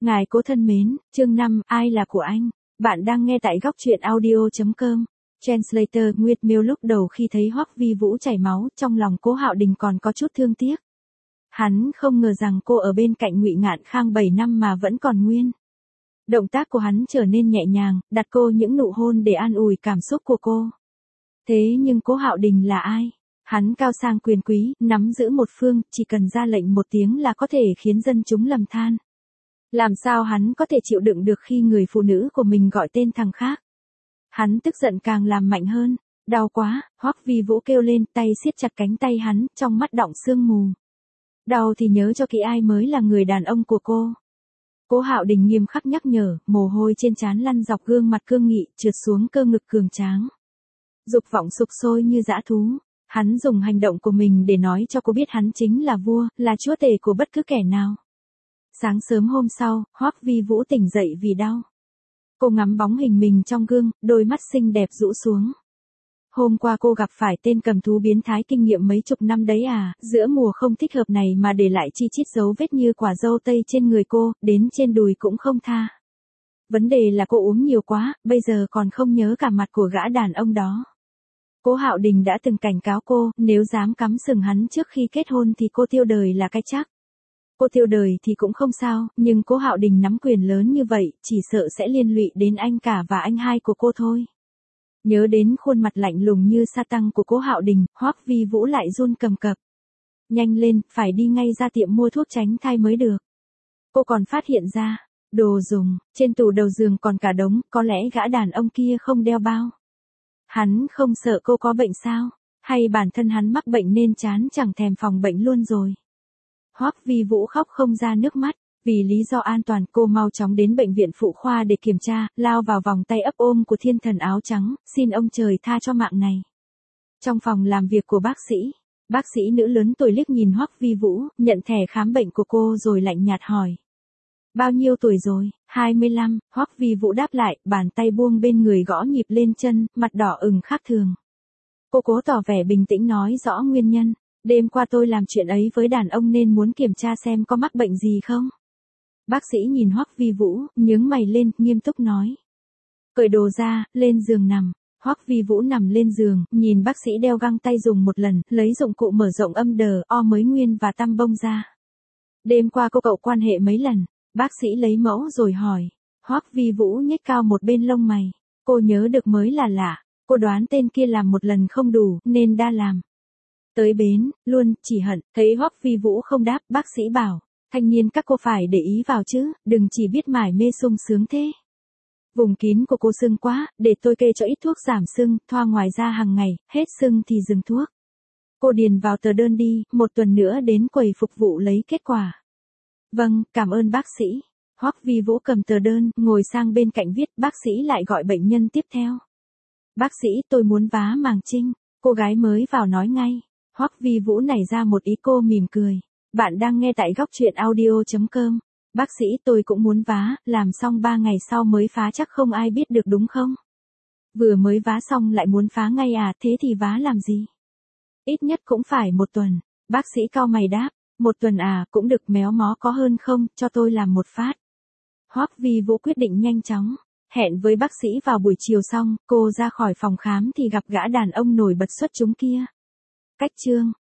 Ngài cố thân mến, chương 5, ai là của anh? Bạn đang nghe tại góc truyện audio.com. Translator Nguyệt Miêu lúc đầu khi thấy Hoắc Vi Vũ chảy máu, trong lòng Cố Hạo Đình còn có chút thương tiếc. Hắn không ngờ rằng cô ở bên cạnh Ngụy Ngạn Khang 7 năm mà vẫn còn nguyên. Động tác của hắn trở nên nhẹ nhàng, đặt cô những nụ hôn để an ủi cảm xúc của cô. Thế nhưng Cố Hạo Đình là ai? Hắn cao sang quyền quý, nắm giữ một phương, chỉ cần ra lệnh một tiếng là có thể khiến dân chúng lầm than. Làm sao hắn có thể chịu đựng được khi người phụ nữ của mình gọi tên thằng khác? Hắn tức giận càng làm mạnh hơn. Đau quá, Hoắc Vi Vũ kêu lên, tay siết chặt cánh tay hắn, trong mắt đọng sương mù. Đau thì nhớ cho kỹ ai mới là người đàn ông của cô. Cố Hạo Đình nghiêm khắc nhắc nhở, mồ hôi trên trán lăn dọc gương mặt cương nghị, trượt xuống cơ ngực cường tráng. Dục vọng sục sôi như dã thú. Hắn dùng hành động của mình để nói cho cô biết hắn chính là vua, là chúa tể của bất cứ kẻ nào. Sáng sớm hôm sau, Hoắc Vi Vũ tỉnh dậy vì đau. Cô ngắm bóng hình mình trong gương, đôi mắt xinh đẹp rũ xuống. Hôm qua cô gặp phải tên cầm thú biến thái kinh nghiệm mấy chục năm đấy à, giữa mùa không thích hợp này mà để lại chi chít dấu vết như quả dâu tây trên người cô, đến trên đùi cũng không tha. Vấn đề là cô uống nhiều quá, bây giờ còn không nhớ cả mặt của gã đàn ông đó. Cố Hạo Đình đã từng cảnh cáo cô, nếu dám cắm sừng hắn trước khi kết hôn thì cô tiêu đời là cái chắc. Cô tiêu đời thì cũng không sao, nhưng Cố Hạo Đình nắm quyền lớn như vậy, chỉ sợ sẽ liên lụy đến anh cả và anh hai của cô thôi. Nhớ đến khuôn mặt lạnh lùng như sa tăng của Cố Hạo Đình, Hoắc Vi Vũ lại run cầm cập. Nhanh lên, phải đi ngay ra tiệm mua thuốc tránh thai mới được. Cô còn phát hiện ra, đồ dùng, trên tủ đầu giường còn cả đống, có lẽ gã đàn ông kia không đeo bao. Hắn không sợ cô có bệnh sao? Hay bản thân hắn mắc bệnh nên chán chẳng thèm phòng bệnh luôn rồi? Hoắc Vi Vũ khóc không ra nước mắt. Vì lý do an toàn cô mau chóng đến bệnh viện phụ khoa để kiểm tra, lao vào vòng tay ấp ôm của thiên thần áo trắng, xin ông trời tha cho mạng này. Trong phòng làm việc của bác sĩ nữ lớn tuổi liếc nhìn Hoắc Vi Vũ, nhận thẻ khám bệnh của cô rồi lạnh nhạt hỏi. Bao nhiêu tuổi rồi? 25, Hoắc Vi Vũ đáp lại, bàn tay buông bên người gõ nhịp lên chân, mặt đỏ ửng khác thường. Cô cố tỏ vẻ bình tĩnh nói rõ nguyên nhân. Đêm qua tôi làm chuyện ấy với đàn ông nên muốn kiểm tra xem có mắc bệnh gì không. Bác sĩ nhìn Hoắc Vi Vũ, nhướng mày lên, nghiêm túc nói. Cởi đồ ra, lên giường nằm. Hoắc Vi Vũ nằm lên giường, nhìn bác sĩ đeo găng tay dùng một lần, lấy dụng cụ mở rộng âm đờ, o mới nguyên và tăm bông ra. Đêm qua cô cậu quan hệ mấy lần? Bác sĩ lấy mẫu rồi hỏi. Hoắc Vi Vũ nhếch cao một bên lông mày. Cô nhớ được mới là lạ. Cô đoán tên kia làm một lần không đủ, nên đa làm. Tới bến, luôn, chỉ hận. Thấy Hoắc Vi Vũ không đáp, bác sĩ bảo. Thanh niên các cô phải để ý vào chứ, đừng chỉ biết mải mê sung sướng thế. Vùng kín của cô sưng quá, để tôi kê cho ít thuốc giảm sưng, thoa ngoài da hàng ngày, hết sưng thì dừng thuốc. Cô điền vào tờ đơn đi, một tuần nữa đến quầy phục vụ lấy kết quả. Vâng, cảm ơn bác sĩ. Hoắc Vi Vũ cầm tờ đơn, ngồi sang bên cạnh viết, bác sĩ lại gọi bệnh nhân tiếp theo. Bác sĩ, tôi muốn vá màng trinh. Cô gái mới vào nói ngay. Hoắc Vi Vũ nảy ra một ý, cô mỉm cười. Bạn đang nghe tại góc truyện audio.com. Bác sĩ, tôi cũng muốn vá, làm xong 3 ngày sau mới phá chắc không ai biết được đúng không? Vừa mới vá xong lại muốn phá ngay à, thế thì vá làm gì? Ít nhất cũng phải 1 tuần. Bác sĩ cau mày đáp, 1 tuần à, cũng được, méo mó có hơn không, cho tôi làm một phát. Hoắc Vi Vũ quyết định nhanh chóng. Hẹn với bác sĩ vào buổi chiều xong, cô ra khỏi phòng khám thì gặp gã đàn ông nổi bật xuất chúng kia. Cách chương.